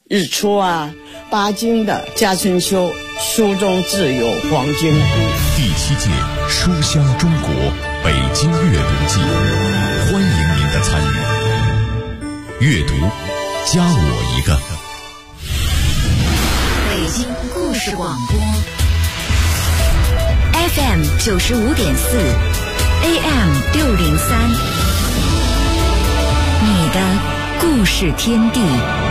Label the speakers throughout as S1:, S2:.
S1: 日出啊，巴金的家春秋，书中自有黄金屋。
S2: 第7届书香中国北京阅读季，欢迎您的参与。阅读，加我一个。
S3: 北京故事广播 FM 95.4 AM 603，你的故事天地。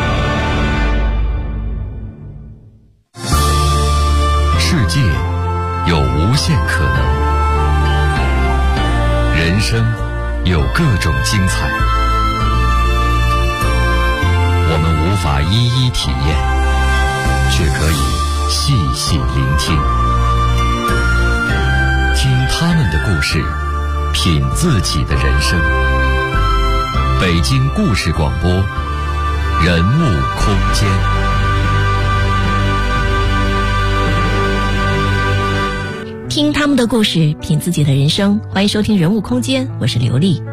S2: 世界有无限可能，人生有各种精彩，我们无法一一体验，却可以细细聆听，听他们的故事，品自己的人生。北京故事广播，人物空间。
S4: 听他们的故事，品自己的人生。欢迎收听人物空间，我是刘丽。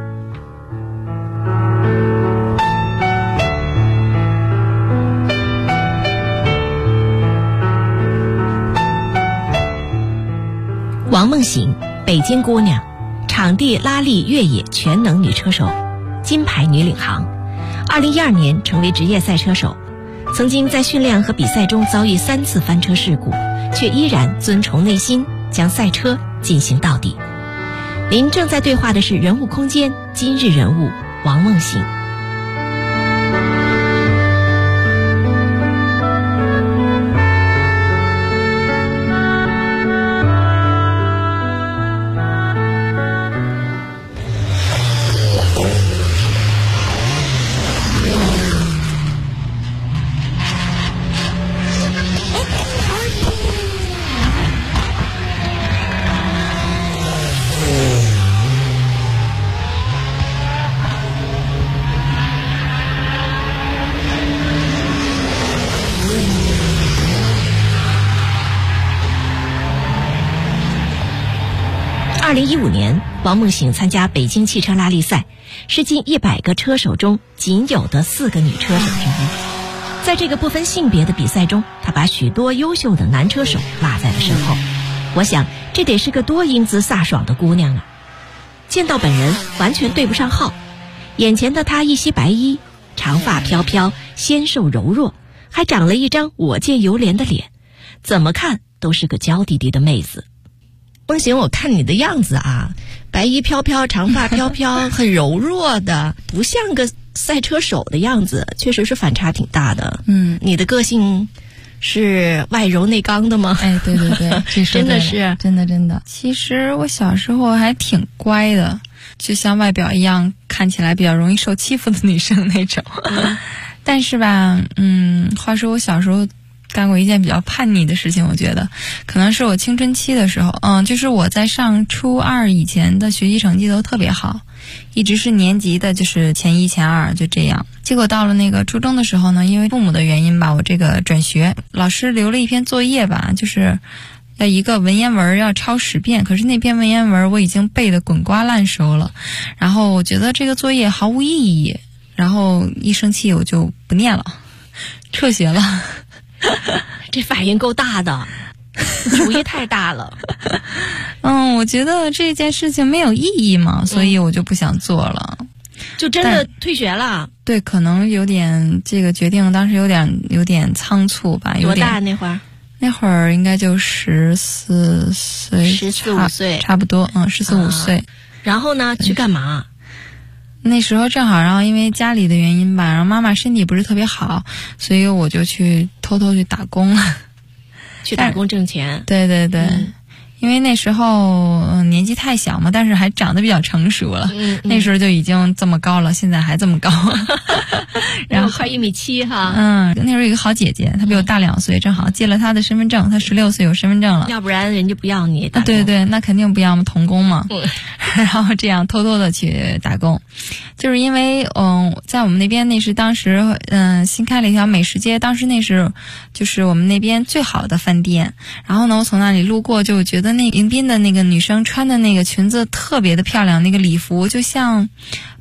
S4: 王梦醒，北京姑娘，场地拉力越野全能女车手，金牌女领航。2012年成为职业赛车手，曾经在训练和比赛中遭遇3次翻车事故，却依然遵从内心，将赛车进行到底。您正在对话的是人物空间今日人物王梦醒。2015年，王梦醒参加北京汽车拉力赛，是近100个车手中仅有的4个女车手之一。在这个不分性别的比赛中，她把许多优秀的男车手落在了身后。我想，这得是个多英姿飒爽的姑娘啊！见到本人，完全对不上号。眼前的她一袭白衣，长发飘飘，纤瘦柔弱，还长了一张我见犹怜的脸，怎么看都是个娇滴滴的妹子。梦醒，我看你的样子啊，白衣飘飘，长发飘飘，很柔弱的，不像个赛车手的样子，确实是反差挺大的。你的个性是外柔内刚的吗？
S5: 哎，对对对，这
S4: 真的是
S5: 真的。其实我小时候还挺乖的，就像外表一样，看起来比较容易受欺负的女生那种。但是吧，话说我小时候干过一件比较叛逆的事情，我觉得可能是我青春期的时候，就是我在上初2以前的学习成绩都特别好，一直是年级的就是前1前2就这样。结果到了那个初中的时候呢，因为父母的原因吧，我这个转学，老师留了一篇作业吧，就是要一个文言文要抄10遍，可是那篇文言文我已经背得滚瓜烂熟了，然后我觉得这个作业毫无意义，然后一生气我就不念了，辍学了。
S4: 这反应够大的，主意太大了。
S5: 我觉得这件事情没有意义嘛，所以我就不想做了，
S4: 就真的退学了。
S5: 对，可能有点这个决定当时有点仓促吧。
S4: 多大那会儿？
S5: 那会儿应该就14岁
S4: ，14、15岁
S5: 差不多，14、15岁。
S4: 然后呢，去干嘛？
S5: 那时候正好，然后因为家里的原因吧，然后妈妈身体不是特别好，所以我就偷偷去打工了，
S4: 去打工挣钱。
S5: 对对对，因为那时候年纪太小嘛，但是还长得比较成熟了，那时候就已经这么高了，现在还这么高，
S4: 然后快1.7米哈。
S5: 那时候有一个好姐姐，她比我大2岁，正好借了她的身份证，她16岁有身份证了，
S4: 要不然人家不要你打工。
S5: 对对，那肯定不要嘛，童工嘛。然后这样偷偷的去打工，就是因为在我们那边那是当时新开了一条美食街，当时那是就是我们那边最好的饭店。然后呢，我从那里路过，就觉得那迎宾的那个女生穿的那个裙子特别的漂亮，那个礼服就像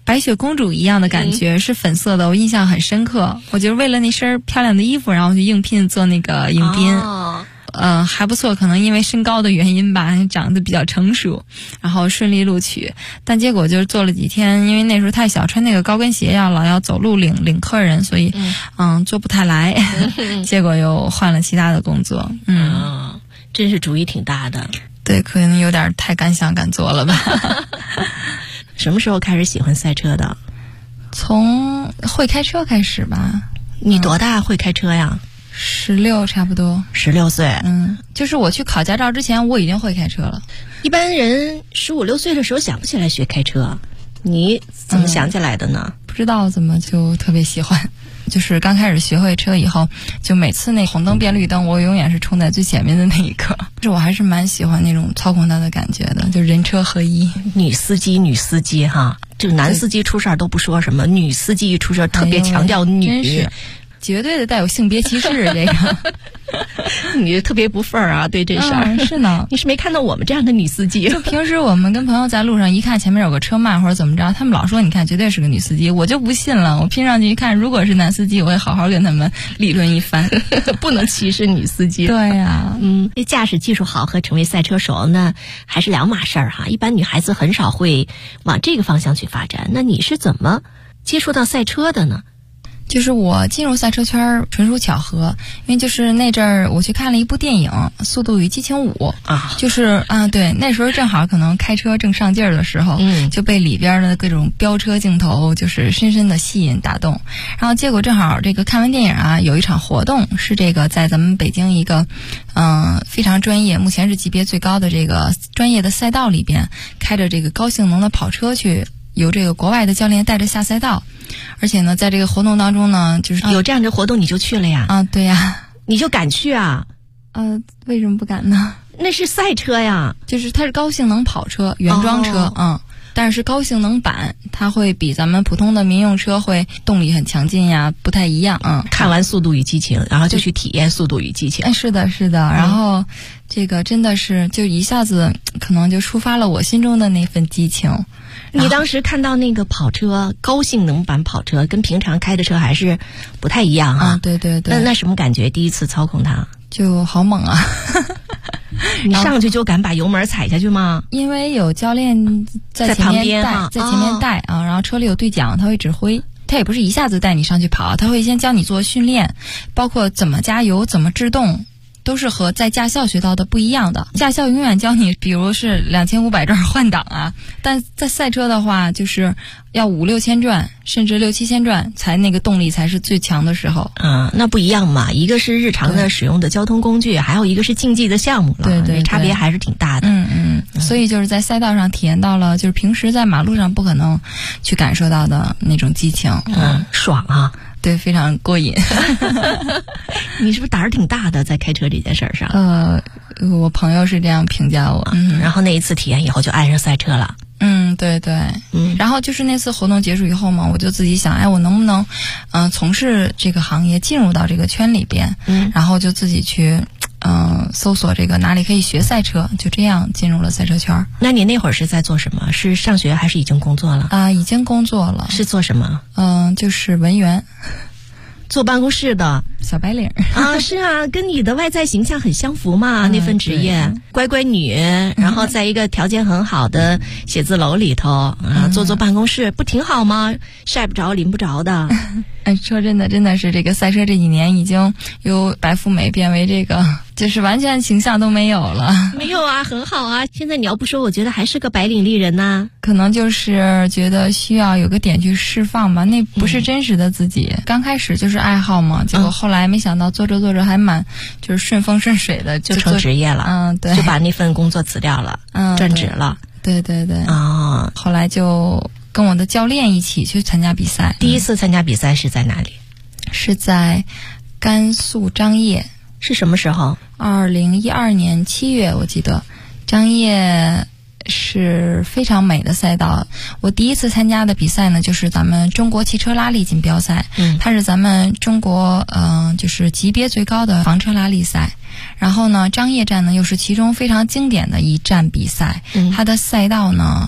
S5: 白雪公主一样的感觉，是粉色的，我印象很深刻。我就是为了那身漂亮的衣服，然后去应聘做那个迎宾。还不错，可能因为身高的原因吧，长得比较成熟，然后顺利录取。但结果就是做了几天，因为那时候太小，穿那个高跟鞋老要走路领客人，所以做不太来。结果又换了其他的工作。
S4: 真是主意挺大的。
S5: 对，可能有点太敢想敢做了吧。
S4: 什么时候开始喜欢赛车的？
S5: 从会开车开始吧。
S4: 你多大会开车呀
S5: ？16差不多。
S4: 16岁。
S5: 就是我去考驾照之前我已经会开车了。
S4: 一般人15、16岁的时候想不起来学开车，你怎么想起来的呢？
S5: 不知道怎么就特别喜欢。就是刚开始学会车以后，就每次那红灯变绿灯，我永远是冲在最前面的那一个。就是我还是蛮喜欢那种操控它的感觉的，就人车合一。
S4: 女司机哈，这个男司机出事儿都不说什么，女司机一出事儿特别强调女。
S5: 真是绝对的带有性别歧视，这个
S4: 你特别不忿儿啊，对这事儿。
S5: 是呢，
S4: 你是没看到我们这样的女司机。
S5: 就平时我们跟朋友在路上一看前面有个车慢或者怎么着，他们老说你看绝对是个女司机，我就不信了。我拼上去一看，如果是男司机，我会好好跟他们理论一番。
S4: 不能歧视女司机。
S5: 对呀，
S4: 驾驶技术好和成为赛车手那还是两码事儿哈。一般女孩子很少会往这个方向去发展。那你是怎么接触到赛车的呢？
S5: 就是我进入赛车圈纯属巧合，因为就是那阵儿我去看了一部电影《速度与激情5》啊，就是对，那时候正好可能开车正上劲儿的时候，就被里边的各种飙车镜头就是深深的吸引打动。然后结果正好这个看完电影啊，有一场活动是这个在咱们北京一个非常专业，目前是级别最高的这个专业的赛道里边，开着这个高性能的跑车去。由这个国外的教练带着下赛道，而且呢，在这个活动当中呢，就是
S4: 有这样的活动你就去了呀？
S5: 对呀，
S4: 你就敢去啊？
S5: 为什么不敢呢？
S4: 那是赛车呀，
S5: 就是它是高性能跑车，原装车，但是高性能版，它会比咱们普通的民用车会动力很强劲呀，不太一样。
S4: 看完《速度与激情》，然后就去体验《速度与激情》。
S5: 是的，是的。然后这个真的是就一下子可能就触发了我心中的那份激情。
S4: 你当时看到那个跑车，高性能版跑车跟平常开的车还是不太一样啊。
S5: 对对对。
S4: 那什么感觉？第一次操控它
S5: 就好猛啊！
S4: 你上去就敢把油门踩下去吗？
S5: 因为有教练在前面带，在前面带啊，然后车里有对讲，他会指挥。他也不是一下子带你上去跑，他会先教你做训练，包括怎么加油、怎么制动。都是和在驾校学到的不一样的。驾校永远教你，比如是2500转换挡啊，但在赛车的话，就是要5、6千转，甚至6、7千转，才那个动力才是最强的时候。
S4: 那不一样嘛，一个是日常的使用的交通工具，还有一个是竞技的项目了，
S5: 对，
S4: 差别还是挺大的。
S5: 所以就是在赛道上体验到了，就是平时在马路上不可能去感受到的那种激情。
S4: 爽啊！
S5: 对，非常过瘾。
S4: 你是不是胆儿挺大的，在开车这件事上？
S5: 我朋友是这样评价我。
S4: 然后那一次体验以后就爱上赛车了。
S5: 对对。然后就是那次活动结束以后嘛，我就自己想，我能不能从事这个行业，进入到这个圈里边。然后就自己去搜索这个哪里可以学赛车，就这样进入了赛车圈。
S4: 那你那会儿是在做什么？是上学还是已经工作了？
S5: 已经工作了。
S4: 是做什么？
S5: 就是文员，
S4: 坐办公室的
S5: 小白领
S4: 是啊，跟你的外在形象很相符嘛。那份职业，乖乖女，然后在一个条件很好的写字楼里头坐办公室，不挺好吗？晒不着淋不着的。
S5: 说真的，真的是这个赛车这几年已经由白富美变为这个，就是完全形象都没有了。
S4: 没有啊，很好啊。现在你要不说，我觉得还是个白领丽人呐。
S5: 可能就是觉得需要有个点去释放吧，那不是真实的自己。刚开始就是爱好嘛，结果后来没想到做着做着还蛮就是顺风顺水的，
S4: 就成职业了。
S5: 对，
S4: 就把那份工作辞掉了，转职了。
S5: 对对对。后来就跟我的教练一起去参加比赛。
S4: 第一次参加比赛是在哪里？
S5: 是在甘肃张掖。
S4: 是什么时候
S5: ？2012年7月，我记得。张掖是非常美的赛道。我第一次参加的比赛呢，就是咱们中国汽车拉力锦标赛。它是咱们中国就是级别最高的房车拉力赛。然后呢，张掖站呢又是其中非常经典的一站比赛。它的赛道呢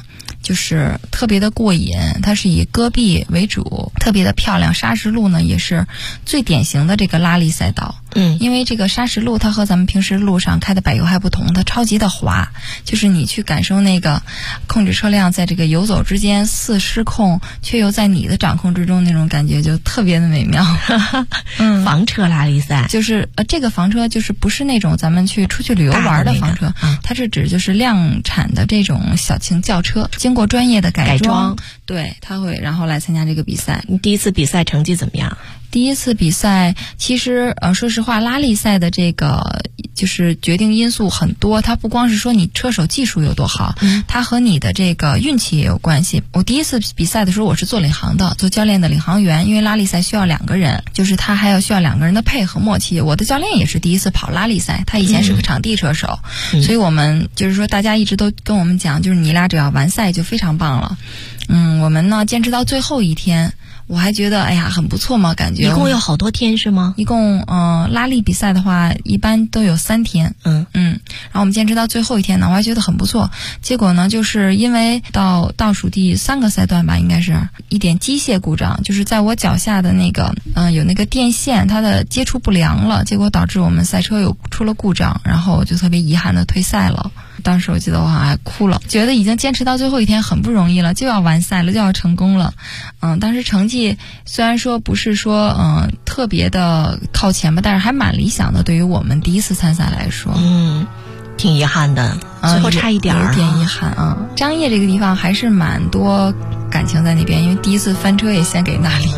S5: 就是特别的过瘾，它是以戈壁为主，特别的漂亮。砂石路呢也是最典型的这个拉力赛道。因为这个砂石路它和咱们平时路上开的柏油还不同，它超级的滑，就是你去感受那个控制车辆在这个游走之间似失控却又在你的掌控之中那种感觉，就特别的美妙。
S4: 房车拉力赛
S5: 就是这个房车就是不是那种咱们出去旅游玩的房车，它是指就是量产的这种小型轿车，经过专业的改装，对，它会然后来参加这个比赛。
S4: 你第一次比赛成绩怎么样？
S5: 第一次比赛其实说实话，拉力赛的这个就是决定因素很多，它不光是说你车手技术有多好，它和你的这个运气也有关系。我第一次比赛的时候，我是做领航的，做教练的领航员，因为拉力赛需要2个人，就是他还要需要2个人的配合默契。我的教练也是第一次跑拉力赛，他以前是个场地车手，所以我们就是说大家一直都跟我们讲，就是你俩只要完赛就非常棒了。我们呢坚持到最后一天，我还觉得哎呀很不错嘛，感觉。
S4: 一共有好多天是吗？
S5: 一共拉力比赛的话一般都有3天。然后我们坚持到最后一天呢，我还觉得很不错。结果呢，就是因为到倒数第3个赛段吧，应该是一点机械故障，就是在我脚下的那个有那个电线它的接触不良了，结果导致我们赛车有出了故障，然后我就特别遗憾的退赛了。当时我记得我好像还哭了，觉得已经坚持到最后一天很不容易了，就要完赛了，就要成功了。当时成绩虽然说不是说特别的靠前吧，但是还蛮理想的，对于我们第一次参赛来说。
S4: 挺遗憾的，最后差一点
S5: 有点遗憾啊。张掖这个地方还是蛮多感情在那边，因为第一次翻车也献给那里。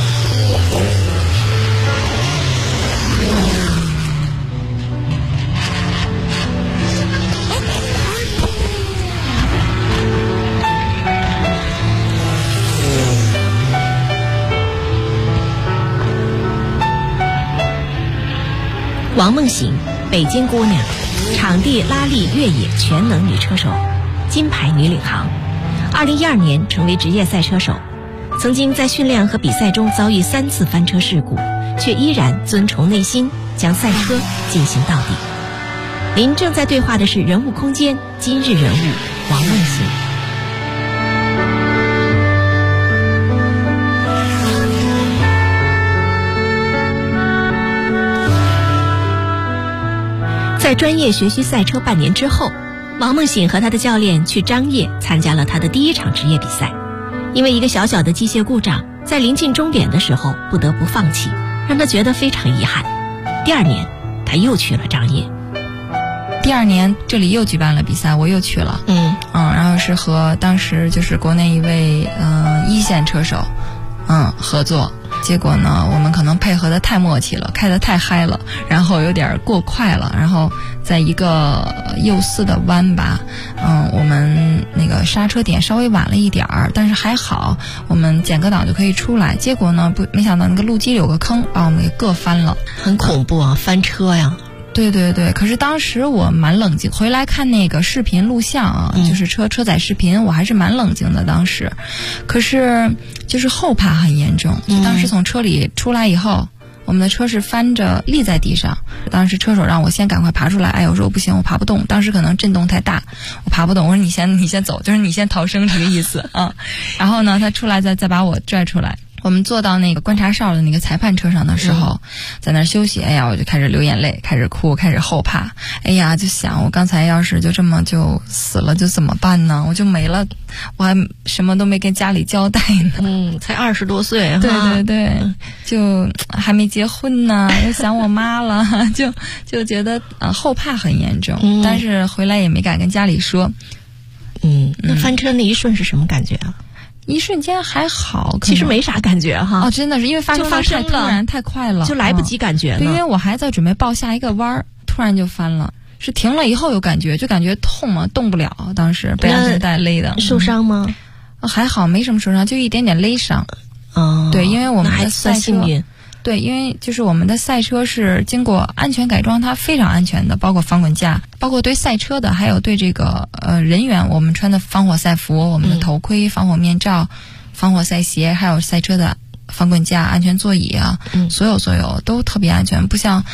S4: 王梦醒，北京姑娘，场地拉力越野全能女车手，金牌女领航。2012年成为职业赛车手，曾经在训练和比赛中遭遇3次翻车事故，却依然遵从内心，将赛车进行到底。您正在对话的是人物空间今日人物王梦醒。在专业学习赛车半年之后，王梦醒和他的教练去张掖参加了他的第1场职业比赛。因为一个小小的机械故障，在临近终点的时候不得不放弃，让他觉得非常遗憾。第2年他又去了张掖。
S5: 第2年这里又举办了比赛，我又去了。然后是和当时就是国内一位1线车手合作。结果呢，我们可能配合的太默契了，开得太嗨了，然后有点过快了，然后在一个右4的弯吧，我们那个刹车点稍微晚了一点儿，但是还好，我们减个档就可以出来。结果呢，没想到那个路基里有个坑，把我们给硌翻了，
S4: 很恐怖啊，翻车呀。
S5: 对对对，可是当时我蛮冷静，回来看那个视频录像啊，就是车载视频，我还是蛮冷静的当时。可是就是后怕很严重，就当时从车里出来以后，我们的车是翻着立在地上，当时车手让我先赶快爬出来，哎，我说我不行，我爬不动，当时可能震动太大，我爬不动，我说你先走，就是你先逃生这个意思啊。然后呢，他出来再把我拽出来。我们坐到那个观察哨的那个裁判车上的时候，在那儿休息，哎呀，我就开始流眼泪，开始哭，开始后怕。哎呀，就想我刚才要是就这么就死了，就怎么办呢？我就没了，我还什么都没跟家里交代呢。
S4: 才20多岁哈。
S5: 对对对，就还没结婚呢，又想我妈了，就觉得后怕很严重。但是回来也没敢跟家里说。
S4: 那翻车那一瞬是什么感觉啊？
S5: 一瞬间还好，
S4: 其实没啥感觉哈。
S5: 真的是因为发生太突然太快了，
S4: 就来不及感觉了。
S5: 对，因为我还在准备报下一个弯儿，突然就翻了。是停了以后有感觉，就感觉痛嘛，动不了。当时被安全带勒的。
S4: 受伤吗？
S5: 还好，没什么受伤，就一点点勒伤。对，因为我们的赛车。对，因为就是我们的赛车是经过安全改装，它非常安全的，包括防滚架，包括对赛车的，还有对这个人员，我们穿的防火赛服，我们的头盔、防火面罩、防火赛鞋，还有赛车的防滚架、安全座椅啊，所有都特别安全，不像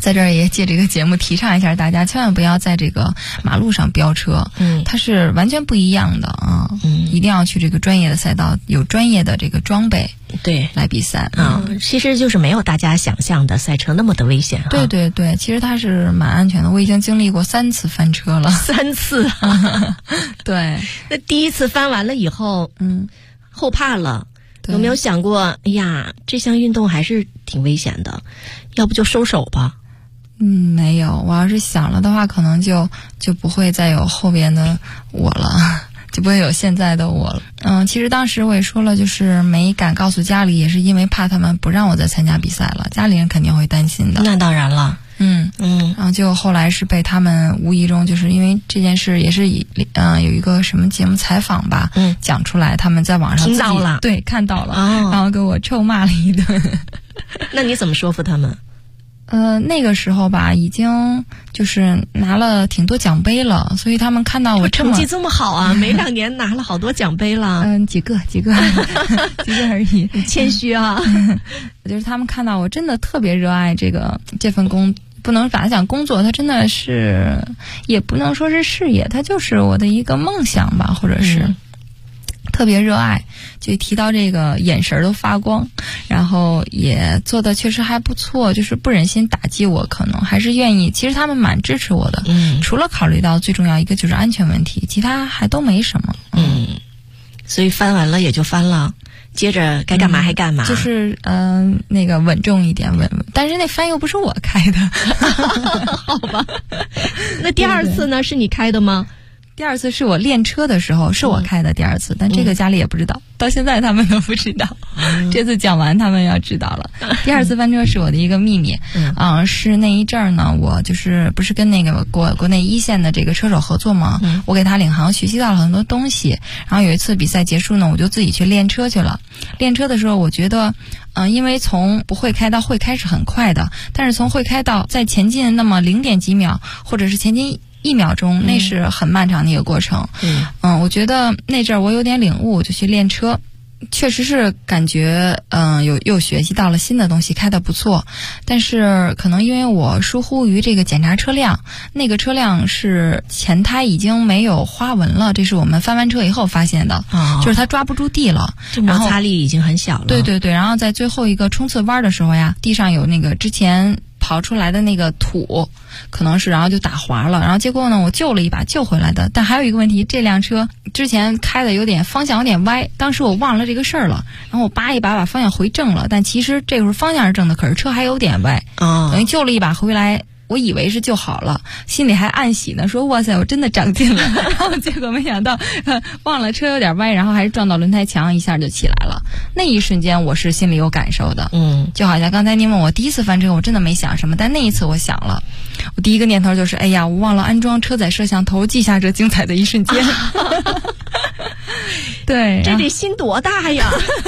S5: 在这儿也借这个节目提倡一下大家，千万不要在这个马路上飙车，它是完全不一样的啊，一定要去这个专业的赛道，有专业的这个装备，
S4: 对，
S5: 来比赛
S4: 其实就是没有大家想象的赛车那么的危险。
S5: 对对对，其实它是蛮安全的，我已经经历过3次翻车了
S4: ，3次
S5: 对，
S4: 那第一次翻完了以后，后怕了。有没有想过，哎呀，这项运动还是挺危险的，要不就收手吧？
S5: 没有，我要是想了的话，可能就不会再有后边的我了，就不会有现在的我了。其实当时我也说了，就是没敢告诉家里，也是因为怕他们不让我再参加比赛了，家里人肯定会担心的。
S4: 那当然了。
S5: 然后就后来是被他们无意中，就是因为这件事也是有一个什么节目采访吧，讲出来，他们在网上
S4: 听到了，
S5: 对，看到了，然后给我臭骂了一顿。
S4: 那你怎么说服他们？
S5: 那个时候吧，已经就是拿了挺多奖杯了，所以他们看到我
S4: 成绩这么好啊，没2年拿了好多奖杯了。
S5: 几个而已，
S4: 谦虚啊。
S5: 就是他们看到我真的特别热爱这份不能把它讲工作，它真的是也不能说是事业，它就是我的一个梦想吧，或者是特别热爱，就提到这个眼神都发光，然后也做的确实还不错，就是不忍心打击我，可能还是愿意，其实他们蛮支持我的，除了考虑到最重要一个就是安全问题，其他还都没什么。
S4: 所以翻完了也就翻了，接着该干嘛还干嘛，
S5: 就是那个稳重一点，但是那翻又不是我开的。
S4: 好吧。那第2次呢？是你开的吗？
S5: 第2次是我练车的时候，是我开的第2次，但这个家里也不知道，到现在他们都不知道。这次讲完他们要知道了。第2次翻车是我的一个秘密，是那一阵儿呢，我就是不是跟那个国内1线的这个车手合作吗？我给他领航，学习到了很多东西。然后有一次比赛结束呢，我就自己去练车去了。练车的时候，我觉得，因为从不会开到会开是很快的，但是从会开到再前进那么0点几秒，或者是前进1秒钟，那是很漫长的一个过程。我觉得那阵儿我有点领悟，就去练车，确实是感觉又学习到了新的东西，开得不错。但是可能因为我疏忽于这个检查车辆，那个车辆是前胎已经没有花纹了，这是我们翻完车以后发现的，就是它抓不住地了，
S4: 摩擦力已经很小了。
S5: 对对对，然后在最后一个冲刺弯的时候呀，地上有那个之前刨出来的那个土，可能是，然后就打滑了，然后结果呢，我救了一把，救回来的。但还有一个问题，这辆车之前开的方向有点歪，当时我忘了这个事儿了，然后我扒一把方向回正了，但其实这会儿方向是正的，可是车还有点歪，等于救了一把回来。我以为是就好了，心里还暗喜呢，说哇塞，我真的长进了。然后结果没想到，忘了车有点歪，然后还是撞到轮胎墙，一下就起来了。那一瞬间我是心里有感受的，就好像刚才您问我第1次翻车，我真的没想什么，但那一次我想了，我第一个念头就是，哎呀，我忘了安装车载摄像头，记下这精彩的一瞬间。对，
S4: 这得心多大呀！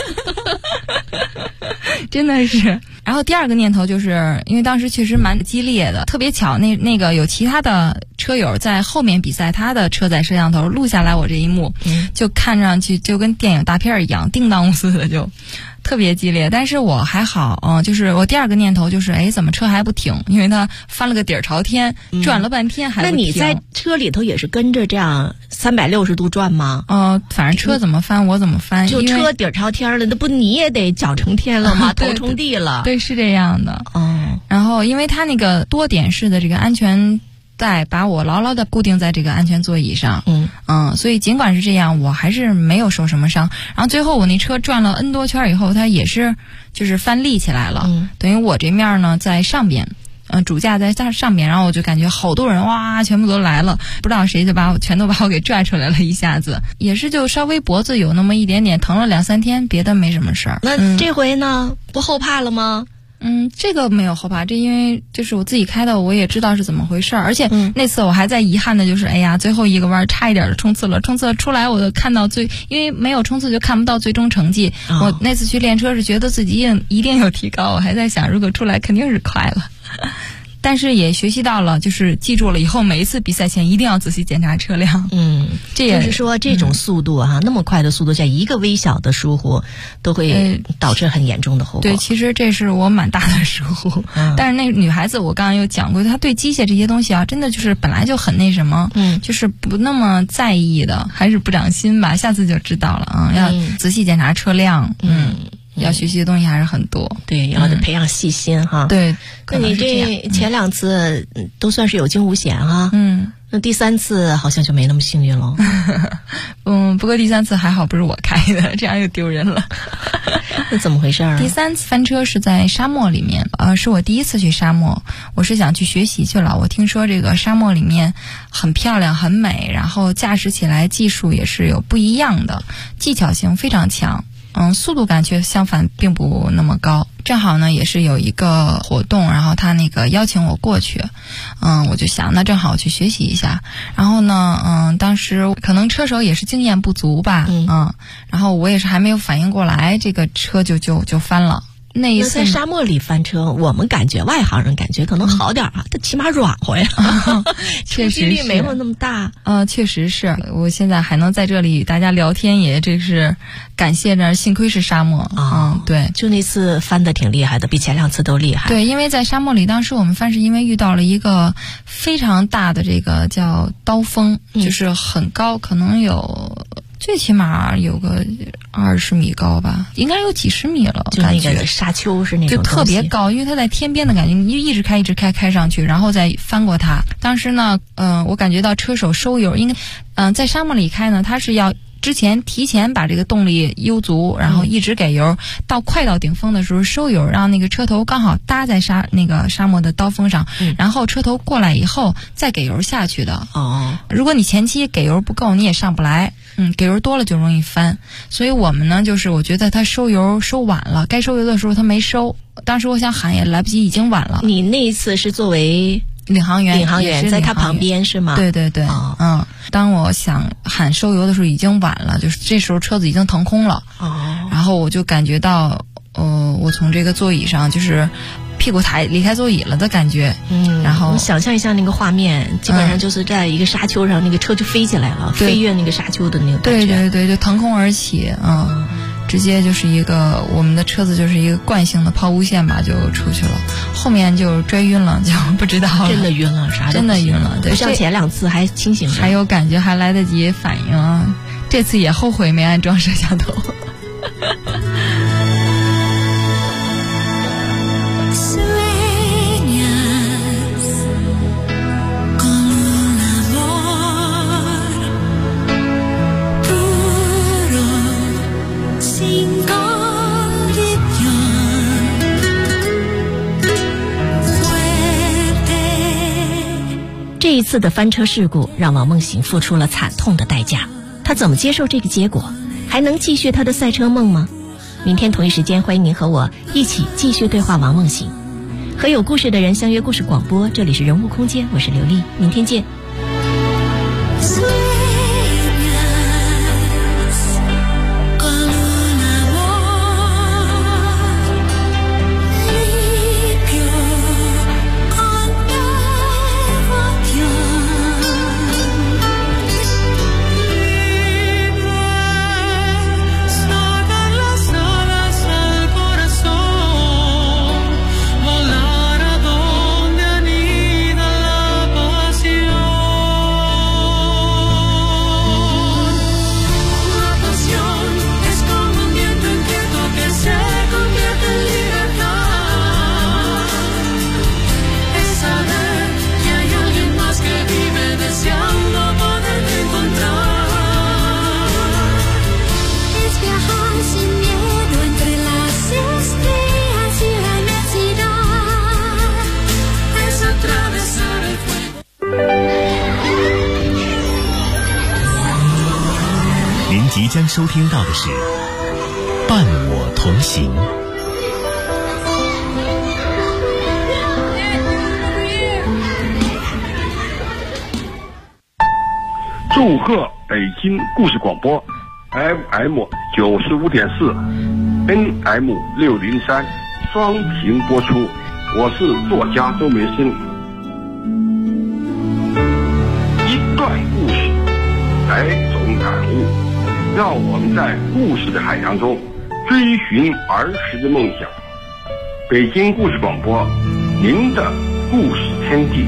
S5: 真的是。然后第2个念头就是因为当时确实蛮激烈的，特别巧，那个有其他的车友在后面比赛，他的车载摄像头录下来我这一幕，就看上去就跟电影大片一样，叮当似的，就特别激烈。但是我还好，就是我第2个念头就是，哎，怎么车还不停？因为它翻了个底儿朝天，转了半天还不停。
S4: 那你在车里头也是跟着这样360度转吗？
S5: 反正车怎么翻我怎么翻，
S4: 就车底儿朝天了，那不你也得脚成天了吗？头冲地了。
S5: 对，是这样的。然后因为它那个多点式的这个安全带把我牢牢地固定在这个安全座椅上，所以尽管是这样，我还是没有受什么伤。然后最后我那车转了 N 多圈以后，它也是就是翻立起来了，等于我这面呢在上边，主驾在上边，然后我就感觉好多人哇，全部都来了，不知道谁就全都把我给拽出来了，一下子也是就稍微脖子有那么一点点疼了2-3天，别的没什么事儿。
S4: 那这回呢，不后怕了吗？
S5: 这个没有后怕，这因为就是我自己开的，我也知道是怎么回事儿。而且那次我还在遗憾的就是，哎呀，最后一个弯差一点就冲刺了出来，我就看到因为没有冲刺就看不到最终成绩。我那次去练车是觉得自己一定有提高，我还在想，如果出来肯定是快了。 但是也学习到了，就是记住了以后每一次比赛前一定要仔细检查车辆。这也
S4: 就是说这种速度那么快的速度下，一个微小的疏忽都会导致很严重的后果。
S5: 对，其实这是我蛮大的疏忽。但是那个女孩子我刚刚有讲过，她对机械这些东西真的就是本来就很那什么，就是不那么在意的，还是不长心吧，下次就知道了要仔细检查车辆。要学习的东西还是很多。
S4: 对，要培养细心哈。
S5: 对，
S4: 那你这前2次都算是有惊无险哈。那第3次好像就没那么幸运了。
S5: 不过第3次还好不是我开的，这样又丢人了。
S4: 那怎么回事啊？
S5: 第3次翻车是在沙漠里面，是我第1次去沙漠，我是想去学习去了。我听说这个沙漠里面很漂亮很美，然后驾驶起来技术也是有不一样的，技巧性非常强。速度感却相反并不那么高。正好呢也是有一个活动，然后他那个邀请我过去，我就想那正好我去学习一下。然后呢当时可能车手也是经验不足吧，然后我也是还没有反应过来，这个车就翻了。那一次
S4: 在沙漠里翻车，我们感觉外行人感觉可能好点它起码软和呀，
S5: 确实
S4: 力没有那么大。
S5: 确实是，我现在还能在这里与大家聊天，也这是感谢着，幸亏是沙漠对，
S4: 就那次翻得挺厉害的，比前2次都厉害。
S5: 对，因为在沙漠里，当时我们翻是因为遇到了一个非常大的这个叫刀锋，就是很高，可能有最起码有个20米高吧，应该有几十米了，
S4: 就那个沙丘是那种
S5: 就特别高，因为它在天边的感觉，你一直开上去，然后再翻过它。当时呢我感觉到车手收油应该在沙漠里开呢，它是要提前把这个动力悠足，然后一直给油，快到顶峰的时候收油，让那个车头刚好搭在沙漠的刀锋上，然后车头过来以后再给油下去的。如果你前期给油不够，你也上不来。给油多了就容易翻。所以我们呢，就是我觉得他收油收晚了，该收油的时候他没收。当时我想喊也来不及，已经晚了。
S4: 你那一次是作为
S5: 领航员
S4: 在他旁边是吗？
S5: 对对对。当我想喊收油的时候已经晚了，就是这时候车子已经腾空了。然后我就感觉到我从这个座椅上就是屁股离开座椅了的感觉。然后
S4: 你想象一下那个画面，基本上就是在一个沙丘上，那个车就飞起来了，飞越那个沙丘的那个感觉。
S5: 对对对，就腾空而起。直接就是我们的车子就是一个惯性的抛物线吧，就出去了。后面就摔晕了，就不知道了。
S4: 真的晕了，啥
S5: 真的晕了。对，
S4: 不像前2次还清醒着，
S5: 还有感觉，还来得及反应。这次也后悔没安装摄像头。
S4: 这一次的翻车事故让王梦醒付出了惨痛的代价，他怎么接受这个结果？还能继续他的赛车梦吗？明天同一时间，欢迎您和我一起继续对话王梦醒，和有故事的人相约故事广播。这里是人物空间，我是刘丽，明天见。
S2: 即将收听到的是《伴我同行》。
S6: 祝贺北京故事广播 FM 95.4 NM 603双屏播出。我是作家周梅生。 让我们在故事的海洋中追寻儿时的梦想。北京故事广播，您的故事天地。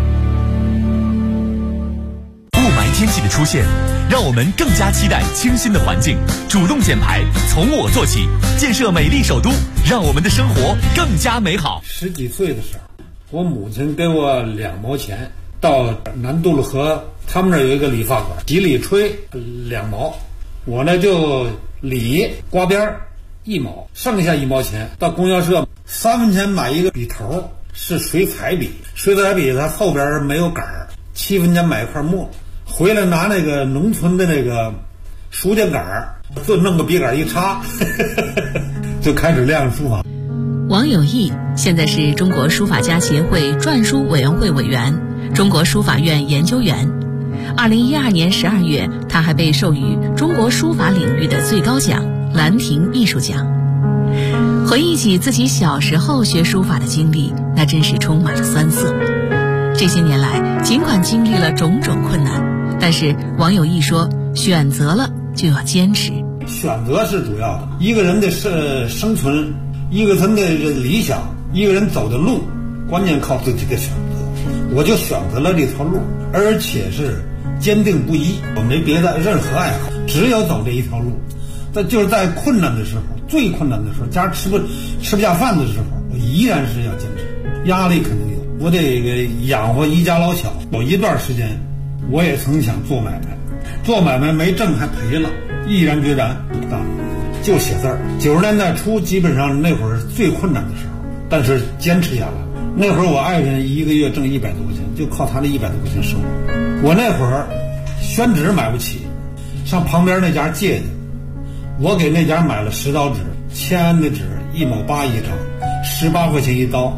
S2: 雾霾天气的出现，让我们更加期待清新的环境。主动减排，从我做起，建设美丽首都，让我们的生活更加美好。
S7: 10几岁的时候，我母亲给我2毛钱，到南渡路河，他们那儿有一个理发馆，洗理吹2毛，我呢就理刮边1毛，剩下1毛钱到供销社3分钱买一个笔头，是水彩笔，水彩笔它后边没有杆儿，7分钱买一块墨，回来拿那个农村的那个书架杆儿，就弄个笔杆一插就开始练书法。
S4: 王有义现在是中国书法家协会篆书委员会委员、中国书法院研究员。2012年12月，他还被授予中国书法领域的最高奖兰亭艺术奖。回忆起自己小时候学书法的经历，那真是充满了酸涩。这些年来，尽管经历了种种困难，但是王有义说，选择了就要坚持。
S7: 选择是主要的，一个人的生存，一个人的理想，一个人走的路，关键靠自己的选择。我就选择了这条路，而且是坚定不移，我没别的任何爱好，只有走这一条路。但就是在困难的时候，最困难的时候，家吃不下饭的时候，我依然是要坚持。压力肯定有，我得养活一家老小。有一段时间，我也曾想做买卖，做买卖没挣还赔了，毅然决然就写字儿。90年代初，基本上那会儿最困难的时候，但是坚持下来。那会儿我爱人一个月挣100多块钱，就靠他的100多块钱生活。我那会儿宣纸买不起，上旁边那家借去，我给那家买了10刀纸，签的纸1毛8一张，18块钱一刀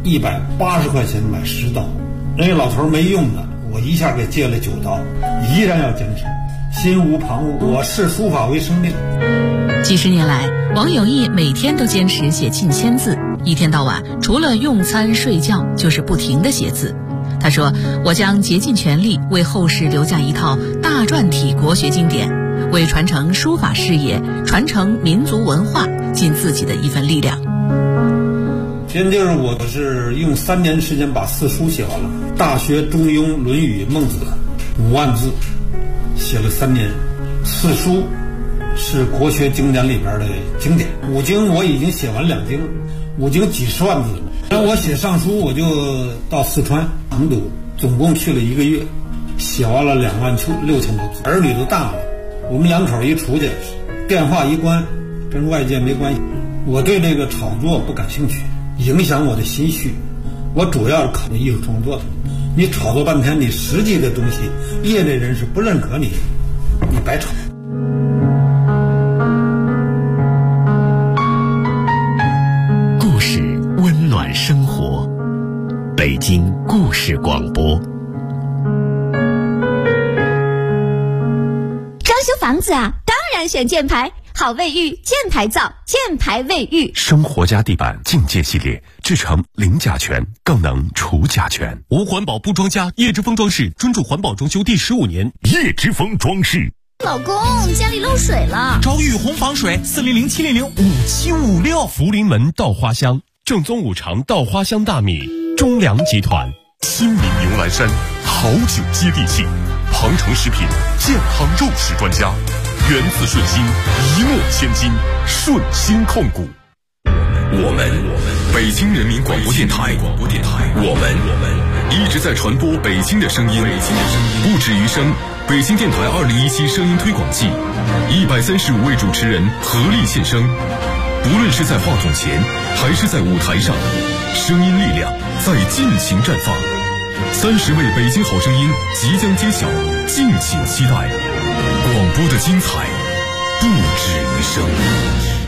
S7: ，180块钱买10刀。那个老头没用的，我一下给借了9刀，依然要坚持，心无旁骛。我视书法为生命。
S4: 几十年来，王有义每天都坚持写近1000字，一天到晚除了用餐睡觉就是不停地写字。他说，我将竭尽全力为后世留下一套大篆体国学经典，为传承书法事业、传承民族文化尽自己的一份力量。
S7: 现就是我是用3年时间把4书写完了，《大学》《中庸》《论语》《孟子》5万字，写了3年。4书是国学经典里边的经典，5经我已经写完2经，5经几十万字了。然后我写上书，我就到四川成都，总共去了1个月，写完了26000多字。儿女都大了，我们2口一出去，电话一关，跟外界没关系。我对这个炒作不感兴趣，影响我的心绪。我主要是考虑艺术创作的。你炒作半天，你实际的东西，业内人士不认可你，你白炒。
S2: 故事温暖生活，北京故事广播。
S8: 装修房子啊，当然选箭牌，好卫浴，箭牌皂，箭牌卫浴。
S2: 生活家地板境界系列，制成零甲醛，更能除甲醛。
S9: 无环保不装家，叶之峰装饰专注环保装修第15年。
S2: 叶之峰装饰。
S8: 老公，家里漏水了，
S9: 找雨虹防水，400-700-5756。福临门稻花香，正宗5常稻花香大米，中粮集团。
S2: 新民牛栏山，好酒接地气。庞城食品健康肉食专家，源自顺心，一诺千金，顺心控股。我们北京人民广播电台，我们一直在传播北京的声音，不止于声。北京电台2017声音推广季，135位主持人合力献声，不论是在话筒前还是在舞台上，声音力量在尽情绽放。30位北京好声音即将揭晓，敬请期待。广播的精彩不止于声。